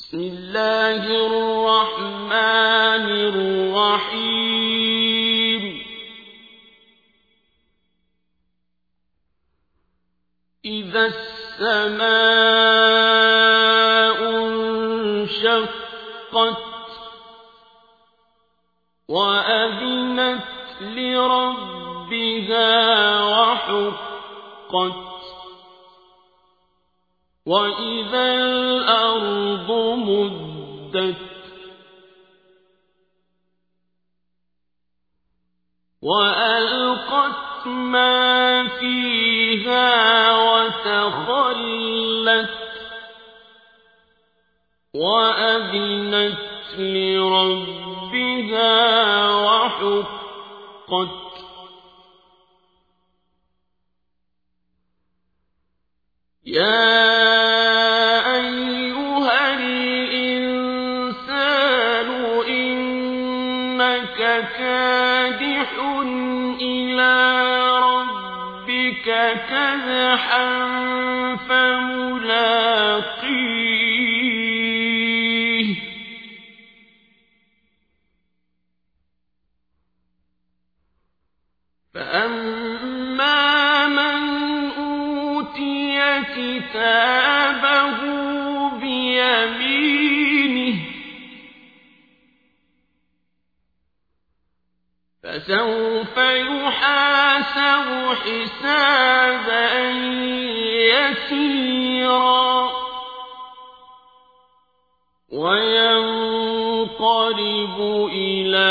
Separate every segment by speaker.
Speaker 1: بسم الله الرحمن الرحيم إذا السماء انشقت وأذنت لربها وحقت وإذا الأرض مدت وألقت ما فيها وتخلت وأذنت لربها وحقت يا أيها الإنسان إنك كادح إلى ربك كدحا فملاقيه فأما من أوتي كتابه بيمينه فسوف يحاسب حسابا يسيرا وينقلب إلى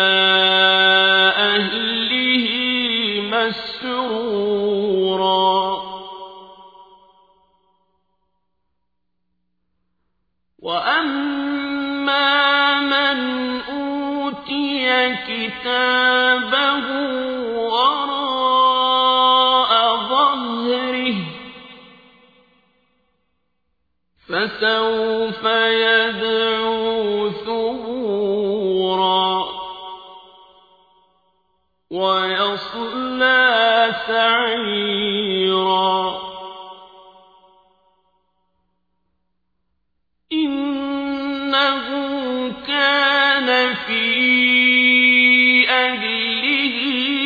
Speaker 1: أهله مسرورا وأما من أوتي كتابه وراء ظهره فسوف يدعو ثبورا ويصلى سعيرا إنه كان في أهله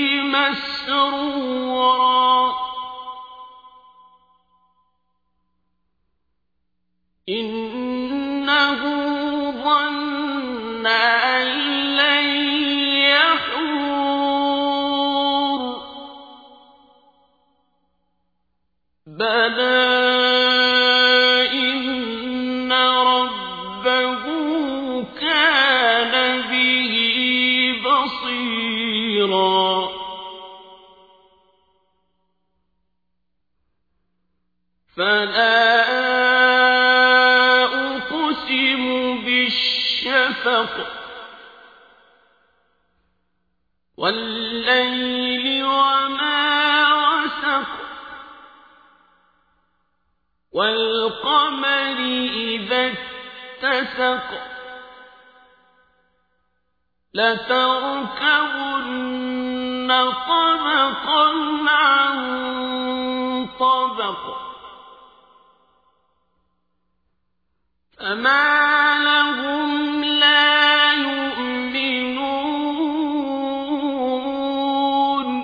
Speaker 1: مسرورا إنه ظن أن لن يحور بلى إن ربه كان به بصيرا فلا أقسم بالشفق والليل وما وسق والقمر إذا اتسق لتركبن طبقا عن طبق فما لهم لا يؤمنون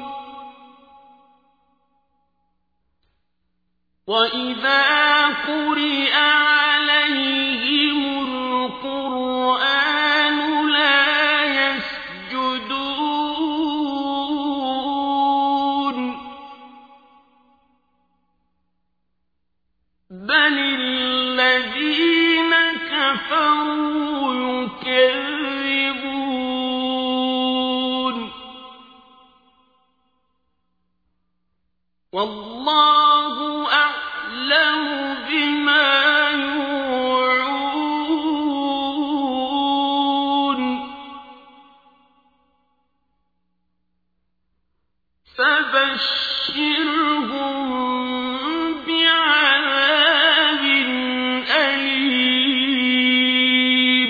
Speaker 1: وإذا قرئ عليهم القرآن لا يسجدون بل الذين كفروا يكذبون والله أعلم بما يوعون فبشرهم بعذاب أليم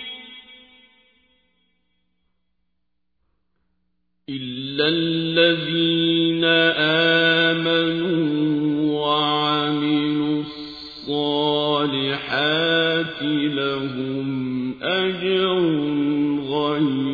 Speaker 1: إلا الذين آمنوا وعملوا الصالحات لهم أجر غير